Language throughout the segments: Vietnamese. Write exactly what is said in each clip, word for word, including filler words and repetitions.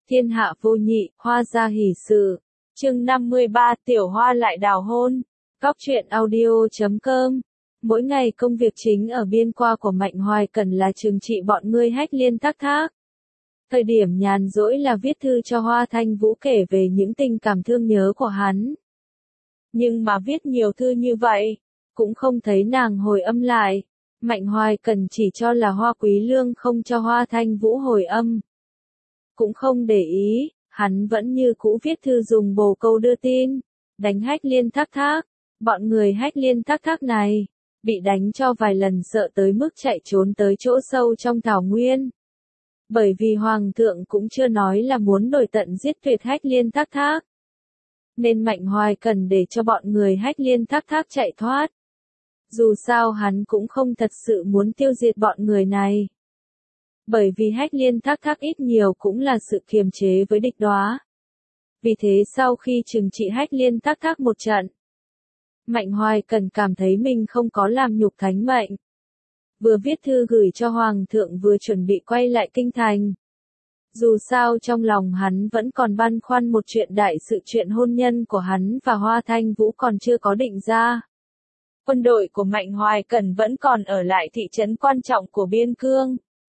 Thiên hạ vô nhị, hoa gia hỷ sự. Chương năm mươi ba, Tiểu Hoa lại đào hôn. Góc truyện audio chấm com. Mỗi ngày công việc chính ở biên qua của Mạnh Hoài Cần là trừng trị bọn ngươi hách liên thác thác. Thời điểm nhàn rỗi là viết thư cho Hoa Thanh Vũ kể về những tình cảm thương nhớ của hắn. Nhưng mà viết nhiều thư như vậy, cũng không thấy nàng hồi âm lại. Mạnh Hoài Cần chỉ cho là Hoa Quý Lương không cho Hoa Thanh Vũ hồi âm. Cũng không để ý, hắn vẫn như cũ viết thư dùng bồ câu đưa tin, đánh hách liên thác thác. Bọn người hách liên thác thác này, bị đánh cho vài lần sợ tới mức chạy trốn tới chỗ sâu trong thảo nguyên. Bởi vì Hoàng thượng cũng chưa nói là muốn đổi tận giết tuyệt hách liên thác thác. Nên Mạnh Hoài Cần để cho bọn người hách liên thác thác chạy thoát. Dù sao hắn cũng không thật sự muốn tiêu diệt bọn người này. Bởi vì hách liên thác thác ít nhiều cũng là sự kiềm chế với địch đoá. Vì thế sau khi trừng trị hách liên thác thác một trận, Mạnh Hoài Cần cảm thấy mình không có làm nhục thánh mệnh. Vừa viết thư gửi cho Hoàng thượng vừa chuẩn bị quay lại kinh thành. Dù sao trong lòng hắn vẫn còn băn khoăn một chuyện đại sự, chuyện hôn nhân của hắn và Hoa Thanh Vũ còn chưa có định ra. Quân đội của Mạnh Hoài Cần vẫn còn ở lại thị trấn quan trọng của Biên Cương.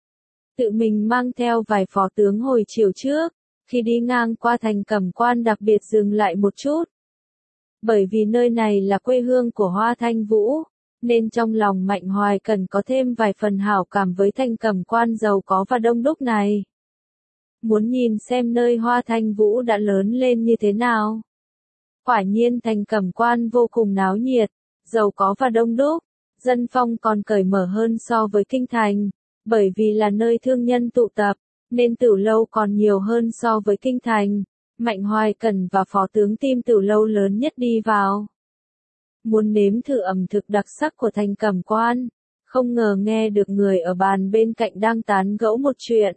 Tự mình mang theo vài phó tướng hồi chiều trước, khi đi ngang qua thành Cẩm Quan đặc biệt dừng lại một chút. Bởi vì nơi này là quê hương của Hoa Thanh Vũ, nên trong lòng Mạnh Hoài Cần có thêm vài phần hảo cảm với thành Cẩm Quan giàu có và đông đúc này. Muốn nhìn xem nơi Hoa Thanh Vũ đã lớn lên như thế nào. Quả nhiên thành Cẩm Quan vô cùng náo nhiệt, giàu có và đông đúc, dân phong còn cởi mở hơn so với kinh thành. Bởi vì là nơi thương nhân tụ tập, nên Tửu Lâu còn nhiều hơn so với kinh thành. Mạnh Hoài Cần và phó tướng tim Tửu Lâu lớn nhất đi vào. Muốn nếm thử ẩm thực đặc sắc của thành Cẩm Quan, không ngờ nghe được người ở bàn bên cạnh đang tán gẫu một chuyện.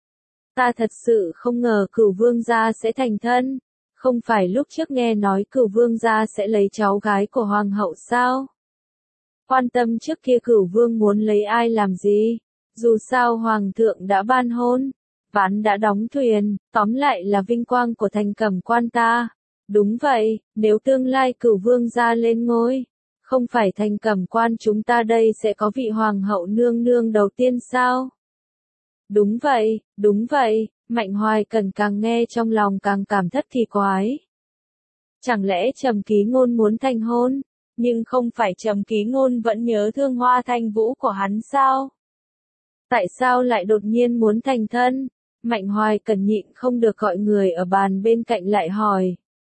Ta thật sự không ngờ Cửu Vương gia sẽ thành thân, không phải lúc trước nghe nói Cửu Vương gia sẽ lấy cháu gái của Hoàng hậu sao? Quan tâm trước kia Cửu Vương muốn lấy ai làm gì? Dù sao Hoàng thượng đã ban hôn, ván đã đóng thuyền, tóm lại là vinh quang của thành Cẩm Quan ta. Đúng vậy, nếu tương lai Cửu Vương gia lên ngôi, không phải thành Cẩm Quan chúng ta đây sẽ có vị Hoàng hậu nương nương đầu tiên sao? Đúng vậy, đúng vậy, Mạnh Hoài Cần càng nghe trong lòng càng cảm thất kỳ quái. Chẳng lẽ Trầm Ký Ngôn muốn thành hôn, nhưng không phải Trầm Ký Ngôn vẫn nhớ thương Hoa Thanh Vũ của hắn sao? Tại sao lại đột nhiên muốn thành thân? Mạnh Hoài Cần nhịn không được gọi người ở bàn bên cạnh lại hỏi.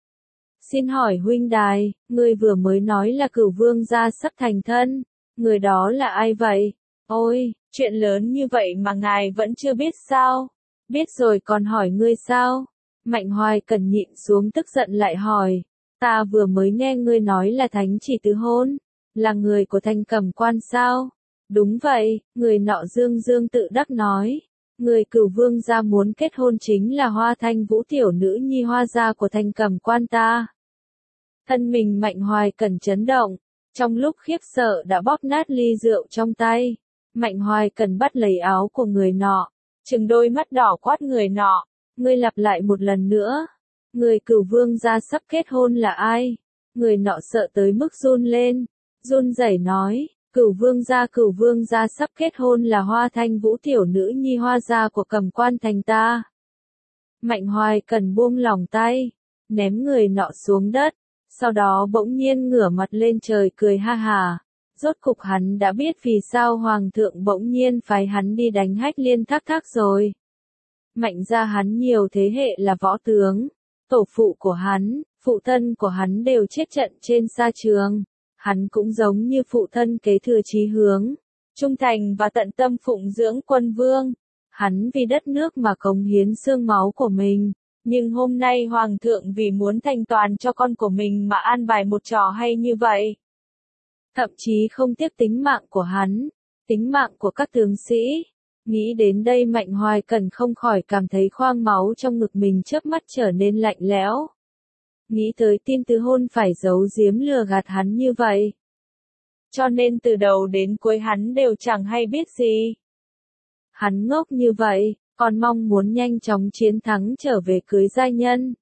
Xin hỏi huynh đài, người vừa mới nói là Cửu Vương gia sắp thành thân, người đó là ai vậy? Ôi, chuyện lớn như vậy mà ngài vẫn chưa biết sao? Biết rồi còn hỏi ngươi sao? Mạnh Hoài Cần nhịn xuống tức giận lại hỏi. Ta vừa mới nghe ngươi nói là thánh chỉ tứ hôn, là người của thành Cẩm Quan sao? Đúng vậy, người nọ dương dương tự đắc nói. Người Cửu Vương gia muốn kết hôn chính là Hoa Thanh Vũ tiểu nữ nhi Hoa gia của thành Cẩm Quan ta. Thân mình Mạnh Hoài Cần chấn động, trong lúc khiếp sợ đã bóp nát ly rượu trong tay. Mạnh Hoài Cần bắt lấy áo của người nọ, trừng đôi mắt đỏ quát người nọ. Ngươi lặp lại một lần nữa. Người Cửu Vương gia sắp kết hôn là ai? Người nọ sợ tới mức run lên, run rẩy nói. Cửu Vương gia Cửu Vương gia sắp kết hôn là Hoa Thanh Vũ tiểu nữ nhi Hoa gia của Cẩm Quan thành ta. Mạnh Hoài Cần buông lỏng tay, ném người nọ xuống đất, sau đó bỗng nhiên ngửa mặt lên trời cười ha hà. Rốt cục hắn đã biết vì sao Hoàng thượng bỗng nhiên phái hắn đi đánh hách liên thác thác rồi. Mạnh gia hắn nhiều thế hệ là võ tướng, tổ phụ của hắn, phụ thân của hắn đều chết trận trên sa trường. Hắn cũng giống như phụ thân kế thừa chí hướng, trung thành và tận tâm phụng dưỡng quân vương. Hắn vì đất nước mà cống hiến xương máu của mình. Nhưng hôm nay Hoàng thượng vì muốn thành toàn cho con của mình mà an bài một trò hay như vậy. Thậm chí không tiếc tính mạng của hắn, tính mạng của các tướng sĩ. Nghĩ đến đây Mạnh Hoài Cần không khỏi cảm thấy khoang máu trong ngực mình chớp mắt trở nên lạnh lẽo. Nghĩ tới tin tứ hôn phải giấu giếm lừa gạt hắn như vậy. Cho nên từ đầu đến cuối hắn đều chẳng hay biết gì. Hắn ngốc như vậy, còn mong muốn nhanh chóng chiến thắng trở về cưới giai nhân.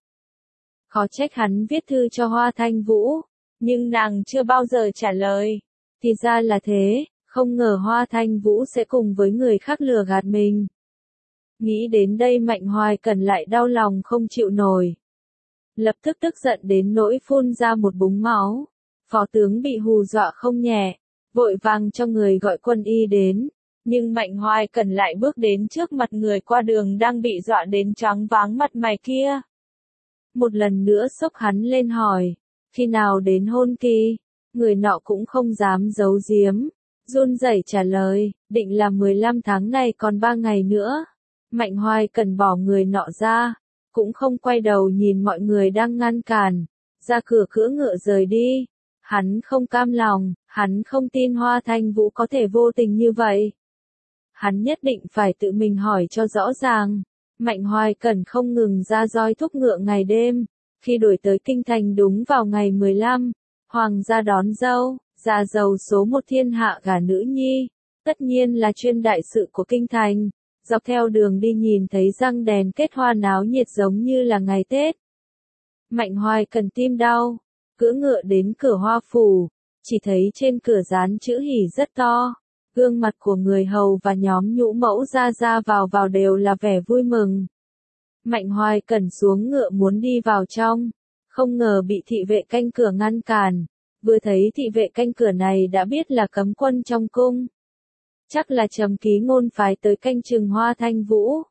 Khó trách hắn viết thư cho Hoa Thanh Vũ, nhưng nàng chưa bao giờ trả lời. Thì ra là thế, không ngờ Hoa Thanh Vũ sẽ cùng với người khác lừa gạt mình. Nghĩ đến đây Mạnh Hoài Cần lại đau lòng không chịu nổi. Lập tức tức giận đến nỗi phun ra một búng máu. Phó tướng bị hù dọa không nhẹ, vội vàng cho người gọi quân y đến. Nhưng Mạnh Hoài Cần lại bước đến trước mặt người qua đường đang bị dọa đến choáng váng mặt mày kia. Một lần nữa xốc hắn lên hỏi, khi nào đến hôn kỳ? Người nọ cũng không dám giấu giếm, run rẩy trả lời, định là mười lăm tháng này còn ba ngày nữa. Mạnh Hoài Cần bỏ người nọ ra, cũng không quay đầu nhìn mọi người đang ngăn cản, ra cửa cưỡi ngựa rời đi. Hắn không cam lòng, hắn không tin Hoa Thanh Vũ có thể vô tình như vậy. Hắn nhất định phải tự mình hỏi cho rõ ràng. Mạnh Hoài Cần không ngừng ra roi thúc ngựa ngày đêm. Khi đuổi tới kinh thành đúng vào ngày mười lăm, hoàng gia đón dâu, gia giàu số một thiên hạ gả nữ nhi. Tất nhiên là chuyên đại sự của kinh thành. Dọc theo đường đi nhìn thấy răng đèn kết hoa náo nhiệt giống như là ngày Tết. Mạnh Hoài Cần tim đau, cưỡi ngựa đến cửa Hoa phủ, chỉ thấy trên cửa dán chữ hỉ rất to. Gương mặt của người hầu và nhóm nhũ mẫu ra ra vào vào đều là vẻ vui mừng. Mạnh Hoài Cần xuống ngựa muốn đi vào trong, không ngờ bị thị vệ canh cửa ngăn cản. Vừa thấy thị vệ canh cửa này đã biết là cấm quân trong cung. Chắc là Trầm Ký Ngôn phái tới canh chừng Hoa Thanh Vũ.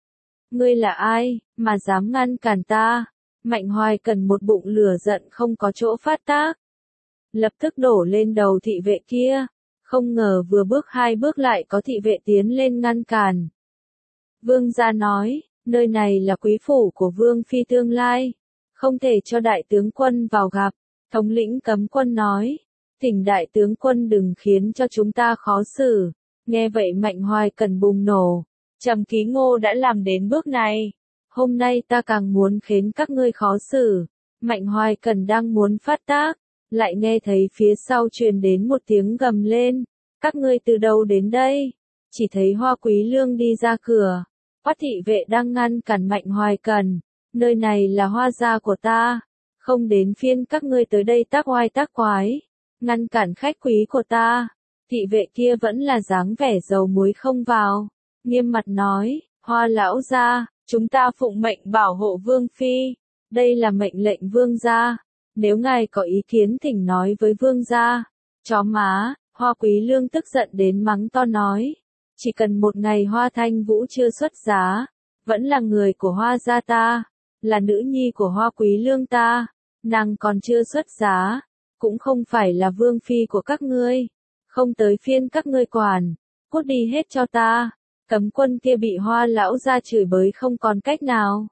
Ngươi là ai, mà dám ngăn cản ta? Mạnh Hoài Cần một bụng lửa giận không có chỗ phát tác. Lập tức đổ lên đầu thị vệ kia. Không ngờ vừa bước hai bước lại có thị vệ tiến lên ngăn cản. Vương gia nói, nơi này là quý phủ của Vương Phi tương lai. Không thể cho đại tướng quân vào gặp. Thống lĩnh cấm quân nói, thỉnh đại tướng quân đừng khiến cho chúng ta khó xử. Nghe vậy Mạnh Hoài Cần bùng nổ. Trầm Ký Ngô đã làm đến bước này. Hôm nay ta càng muốn khiến các ngươi khó xử. Mạnh Hoài Cần đang muốn phát tác, lại nghe thấy phía sau truyền đến một tiếng gầm lên. Các ngươi từ đâu đến đây? Chỉ thấy Hoa Quý Lương đi ra cửa. Quát thị vệ đang ngăn cản Mạnh Hoài Cần. Nơi này là Hoa gia của ta. Không đến phiên các ngươi tới đây tác oai tác quái. Ngăn cản khách quý của ta. Thị vệ kia vẫn là dáng vẻ dầu muối không vào. Nghiêm mặt nói, Hoa lão gia, chúng ta phụng mệnh bảo hộ Vương Phi. Đây là mệnh lệnh Vương gia. Nếu ngài có ý kiến thỉnh nói với Vương gia. Chó má, Hoa Quý Lương tức giận đến mắng to nói. Chỉ cần một ngày Hoa Thanh Vũ chưa xuất giá. Vẫn là người của Hoa gia ta. Là nữ nhi của Hoa Quý Lương ta. Nàng còn chưa xuất giá. Cũng không phải là Vương Phi của các ngươi. Không tới phiên các ngươi quản. Cút đi hết cho ta. Cấm quân kia bị Hoa lão gia chửi bới không còn cách nào.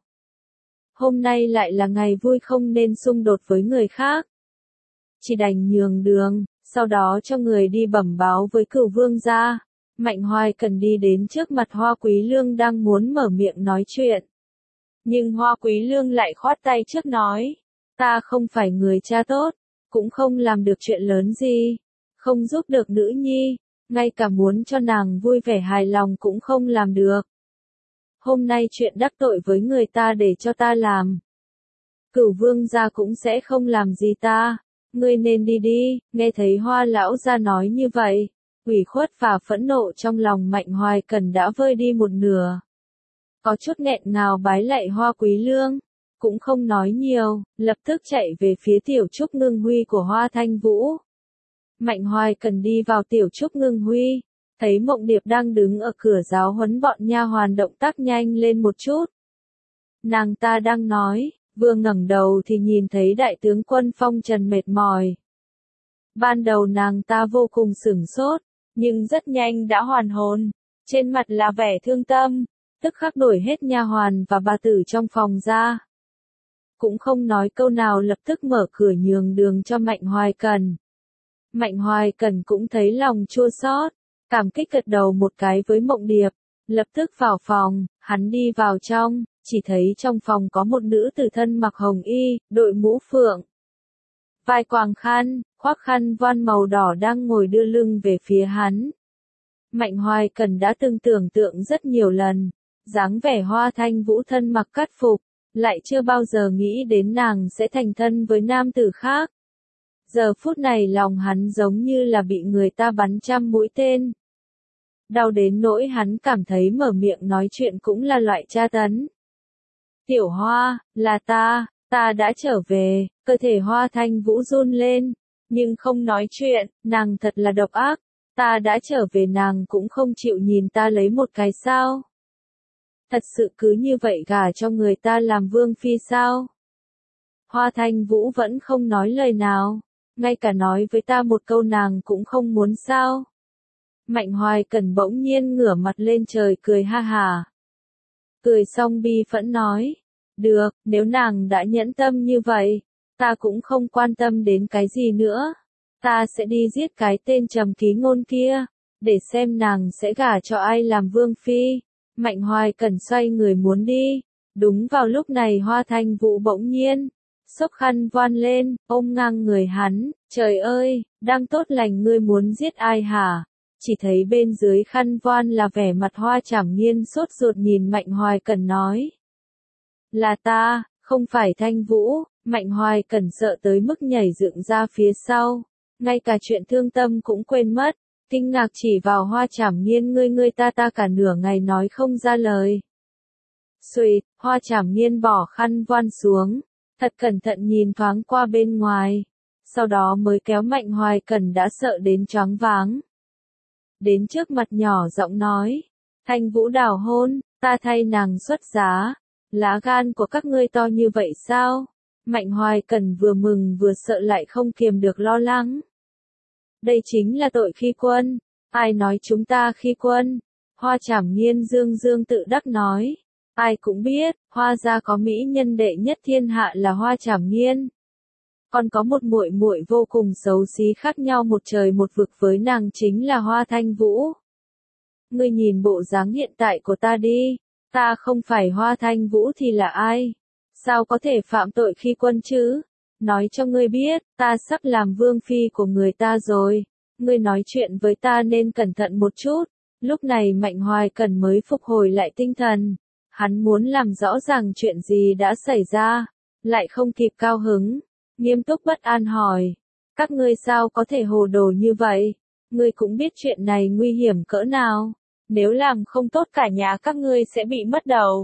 Hôm nay lại là ngày vui không nên xung đột với người khác. Chỉ đành nhường đường, sau đó cho người đi bẩm báo với Cửu Vương gia. Mạnh Hoài Cần đi đến trước mặt Hoa Quý Lương đang muốn mở miệng nói chuyện. Nhưng Hoa Quý Lương lại khoát tay trước nói. Ta không phải người cha tốt, cũng không làm được chuyện lớn gì. Không giúp được nữ nhi, ngay cả muốn cho nàng vui vẻ hài lòng cũng không làm được. Hôm nay chuyện đắc tội với người ta để cho ta làm. Cửu Vương gia cũng sẽ không làm gì ta. Ngươi nên đi đi. Nghe thấy Hoa lão gia nói như vậy, ủy khuất và phẫn nộ trong lòng Mạnh Hoài Cần đã vơi đi một nửa. Có chút nghẹn ngào bái lạy Hoa Quý Lương, cũng không nói nhiều, lập tức chạy về phía tiểu trúc ngưng huy của Hoa Thanh Vũ. Mạnh Hoài Cần đi vào tiểu trúc ngưng huy, thấy Mộng Điệp đang đứng ở cửa giáo huấn bọn nha hoàn động tác nhanh lên một chút. Nàng ta đang nói, vừa ngẩng đầu thì nhìn thấy đại tướng quân Phong Trần mệt mỏi. Ban đầu nàng ta vô cùng sửng sốt, nhưng rất nhanh đã hoàn hồn, trên mặt là vẻ thương tâm, tức khắc đuổi hết nha hoàn và bà tử trong phòng ra. Cũng không nói câu nào lập tức mở cửa nhường đường cho Mạnh Hoài Cần. Mạnh Hoài Cần cũng thấy lòng chua xót, cảm kích gật đầu một cái với Mộng Điệp, lập tức vào phòng, hắn đi vào trong, chỉ thấy trong phòng có một nữ tử thân mặc hồng y, đội mũ phượng, vai quàng khăn, khoác khăn voan màu đỏ đang ngồi đưa lưng về phía hắn. Mạnh Hoài Cần đã từng tưởng tượng rất nhiều lần, dáng vẻ Hoa Thanh Vũ thân mặc cát phục, lại chưa bao giờ nghĩ đến nàng sẽ thành thân với nam tử khác. Giờ phút này lòng hắn giống như là bị người ta bắn trăm mũi tên. Đau đến nỗi hắn cảm thấy mở miệng nói chuyện cũng là loại tra tấn. Tiểu Hoa, là ta, ta đã trở về, cơ thể Hoa Thanh Vũ run lên, nhưng không nói chuyện, nàng thật là độc ác, ta đã trở về nàng cũng không chịu nhìn ta lấy một cái sao. Thật sự cứ như vậy gả cho người ta làm vương phi sao? Hoa Thanh Vũ vẫn không nói lời nào, ngay cả nói với ta một câu nàng cũng không muốn sao. Mạnh Hoài Cẩn bỗng nhiên ngửa mặt lên trời cười ha hà. Cười xong bi phẫn nói, được, nếu nàng đã nhẫn tâm như vậy, ta cũng không quan tâm đến cái gì nữa. Ta sẽ đi giết cái tên Trầm Ký Ngôn kia, để xem nàng sẽ gả cho ai làm vương phi. Mạnh Hoài Cẩn xoay người muốn đi. Đúng vào lúc này Hoa Thanh Vũ bỗng nhiên xốc khăn voan lên, ôm ngang người hắn. Trời ơi, đang tốt lành ngươi muốn giết ai hả? Chỉ thấy bên dưới khăn voan là vẻ mặt Hoa Trảm Nghiên sốt ruột nhìn Mạnh Hoài Cẩn nói. Là ta, không phải Thanh Vũ. Mạnh Hoài Cẩn sợ tới mức nhảy dựng ra phía sau, ngay cả chuyện thương tâm cũng quên mất, kinh ngạc chỉ vào Hoa Trảm Nghiên ngươi ngươi ta ta cả nửa ngày nói không ra lời. Xuỵt, Hoa Trảm Nghiên bỏ khăn voan xuống, thật cẩn thận nhìn thoáng qua bên ngoài, sau đó mới kéo Mạnh Hoài Cẩn đã sợ đến choáng váng. Đến trước mặt nhỏ giọng nói, Thanh Vũ đào hôn, ta thay nàng xuất giá, lá gan của các ngươi to như vậy sao? Mạnh Hoài Cẩn vừa mừng vừa sợ lại không kiềm được lo lắng. Đây chính là tội khi quân, ai nói chúng ta khi quân? Hoa Trảm Nghiên dương dương tự đắc nói, ai cũng biết, Hoa gia có mỹ nhân đệ nhất thiên hạ là Hoa Trảm Nghiên. Còn có một muội muội vô cùng xấu xí khác nhau một trời một vực với nàng chính là Hoa Thanh Vũ. Ngươi nhìn bộ dáng hiện tại của ta đi, ta không phải Hoa Thanh Vũ thì là ai? Sao có thể phạm tội khi quân chứ? Nói cho ngươi biết, ta sắp làm vương phi của người ta rồi. Ngươi nói chuyện với ta nên cẩn thận một chút. Lúc này Mạnh Hoài Cẩn mới phục hồi lại tinh thần. Hắn muốn làm rõ ràng chuyện gì đã xảy ra, lại không kịp cao hứng. Nghiêm túc bất an hỏi. Các ngươi sao có thể hồ đồ như vậy? Ngươi cũng biết chuyện này nguy hiểm cỡ nào. Nếu làm không tốt cả nhà các ngươi sẽ bị mất đầu.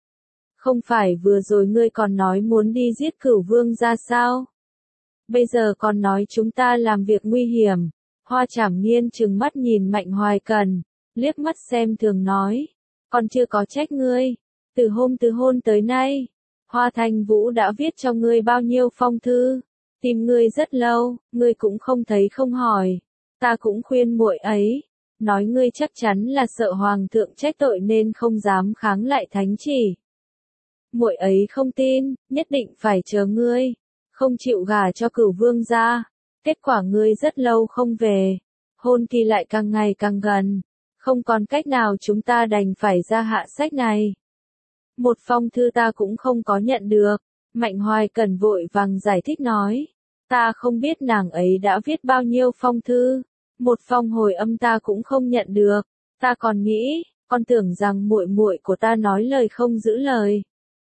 Không phải vừa rồi ngươi còn nói muốn đi giết Cửu Vương ra sao? Bây giờ còn nói chúng ta làm việc nguy hiểm. Hoa Trảm Nghiên trừng mắt nhìn Mạnh Hoài Cẩn, liếc mắt xem thường nói. Còn chưa có trách ngươi. Từ hôm từ hôn tới nay, Hoa Thanh Vũ đã viết cho ngươi bao nhiêu phong thư. Tìm ngươi rất lâu, ngươi cũng không thấy không hỏi. Ta cũng khuyên muội ấy. Nói ngươi chắc chắn là sợ Hoàng thượng trách tội nên không dám kháng lại thánh chỉ. Muội ấy không tin, nhất định phải chờ ngươi, không chịu gả cho Cửu Vương gia. Kết quả ngươi rất lâu không về, hôn kỳ lại càng ngày càng gần, không còn cách nào chúng ta đành phải ra hạ sách này. Một phong thư ta cũng không có nhận được. Mạnh Hoài Cẩn vội vàng giải thích nói, ta không biết nàng ấy đã viết bao nhiêu phong thư, một phong hồi âm ta cũng không nhận được. Ta còn nghĩ, con tưởng rằng muội muội của ta nói lời không giữ lời.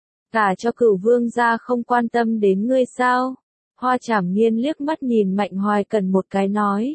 Cả cho Cửu Vương gia không quan tâm đến ngươi sao? Hoa Trảm Nghiên liếc mắt nhìn Mạnh Hoài Cẩn một cái nói.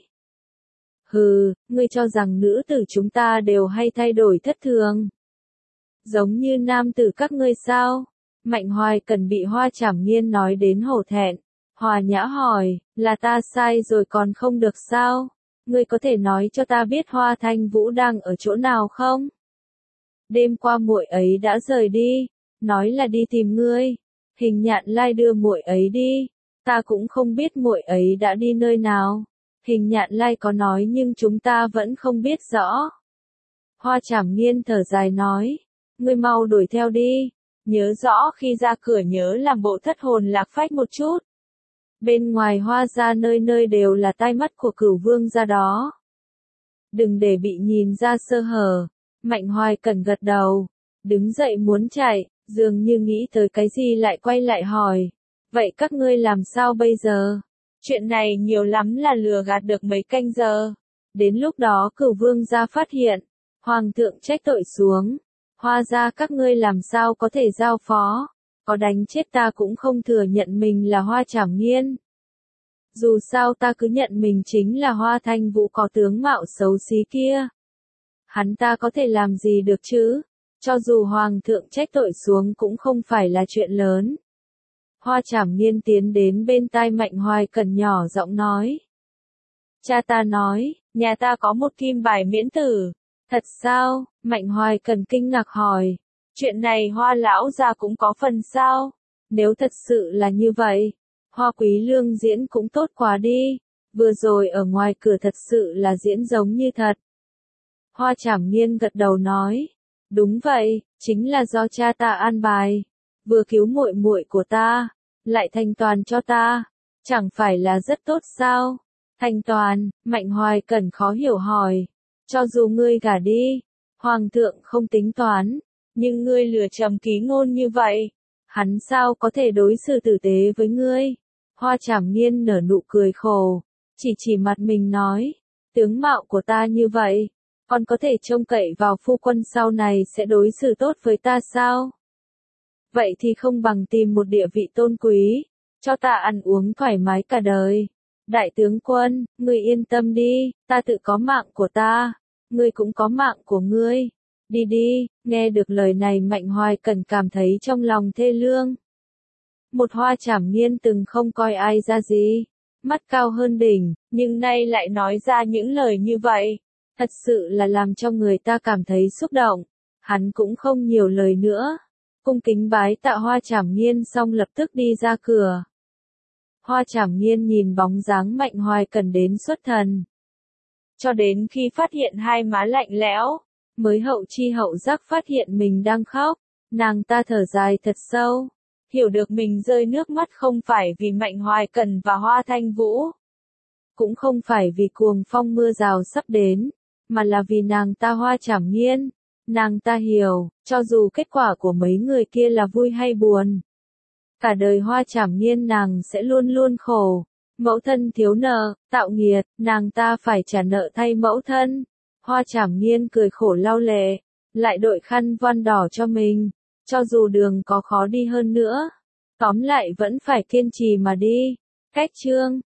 Hừ, ngươi cho rằng nữ tử chúng ta đều hay thay đổi thất thường. Giống như nam tử các ngươi sao? Mạnh Hoài Cẩn bị Hoa Trảm Nghiên nói đến hổ thẹn. Hòa nhã hỏi, là ta sai rồi còn không được sao? Ngươi có thể nói cho ta biết Hoa Thanh Vũ đang ở chỗ nào không? Đêm qua muội ấy đã rời đi, nói là đi tìm ngươi. Hình Nhạn Lai đưa muội ấy đi, ta cũng không biết muội ấy đã đi nơi nào. Hình Nhạn Lai có nói nhưng chúng ta vẫn không biết rõ. Hoa Trảm Nghiên thở dài nói, ngươi mau đuổi theo đi, nhớ rõ khi ra cửa nhớ làm bộ thất hồn lạc phách một chút. Bên ngoài Hoa gia nơi nơi đều là tai mắt của Cửu Vương gia đó. Đừng để bị nhìn ra sơ hở. Mạnh Hoài Cẩn gật đầu, đứng dậy muốn chạy, dường như nghĩ tới cái gì lại quay lại hỏi. Vậy các ngươi làm sao bây giờ? Chuyện này nhiều lắm là lừa gạt được mấy canh giờ. Đến lúc đó Cửu Vương gia phát hiện, Hoàng thượng trách tội xuống. Hoa gia các ngươi làm sao có thể giao phó, có đánh chết ta cũng không thừa nhận mình là Hoa Trảm Nghiên. Dù sao ta cứ nhận mình chính là Hoa Thanh Vũ có tướng mạo xấu xí kia. Hắn ta có thể làm gì được chứ, cho dù Hoàng thượng trách tội xuống cũng không phải là chuyện lớn. Hoa Trảm Nghiên tiến đến bên tai Mạnh Hoài Cẩn nhỏ giọng nói. Cha ta nói, nhà ta có một kim bài miễn tử. Thật sao? Mạnh Hoài Cẩn kinh ngạc hỏi. Chuyện này Hoa lão gia cũng có phần sao? Nếu thật sự là như vậy, Hoa Quý Lương diễn cũng tốt quá đi. Vừa rồi ở ngoài cửa thật sự là diễn giống như thật. Hoa Trảm Nghiên gật đầu nói. Đúng vậy, chính là do cha ta an bài. Vừa cứu muội muội của ta, lại thanh toàn cho ta. Chẳng phải là rất tốt sao? Thanh toàn, Mạnh Hoài Cẩn khó hiểu hỏi. Cho dù ngươi gả đi, Hoàng thượng không tính toán, nhưng ngươi lừa trầm ký ngôn như vậy, hắn sao có thể đối xử tử tế với ngươi? Hoa Trảm Nghiên nở nụ cười khổ, chỉ chỉ mặt mình nói, tướng mạo của ta như vậy, còn có thể trông cậy vào phu quân sau này sẽ đối xử tốt với ta sao? Vậy thì không bằng tìm một địa vị tôn quý, cho ta ăn uống thoải mái cả đời. Đại tướng quân, ngươi yên tâm đi, ta tự có mạng của ta, ngươi cũng có mạng của ngươi. Đi đi, nghe được lời này Mạnh Hoài Cẩn cảm thấy trong lòng thê lương. Một Hoa Trảm Nghiên từng không coi ai ra gì, mắt cao hơn đỉnh, nhưng nay lại nói ra những lời như vậy, thật sự là làm cho người ta cảm thấy xúc động. Hắn cũng không nhiều lời nữa, cung kính bái tạ Hoa Trảm Nghiên xong lập tức đi ra cửa. Hoa Trảm Nghiên nhìn bóng dáng Mạnh Hoài Cẩn đến xuất thần. Cho đến khi phát hiện hai má lạnh lẽo, mới hậu chi hậu giác phát hiện mình đang khóc, nàng ta thở dài thật sâu, hiểu được mình rơi nước mắt không phải vì Mạnh Hoài Cẩn và Hoa Thanh Vũ, cũng không phải vì cuồng phong mưa rào sắp đến, mà là vì nàng ta Hoa Trảm Nghiên. Nàng ta hiểu, cho dù kết quả của mấy người kia là vui hay buồn, cả đời Hoa Trảm Nghiên nàng sẽ luôn luôn khổ. Mẫu thân thiếu nợ, tạo nghiệt, nàng ta phải trả nợ thay mẫu thân. Hoa Trảm Nghiên cười khổ lau lệ, lại đội khăn voan đỏ cho mình, cho dù đường có khó đi hơn nữa, tóm lại vẫn phải kiên trì mà đi. Cách chương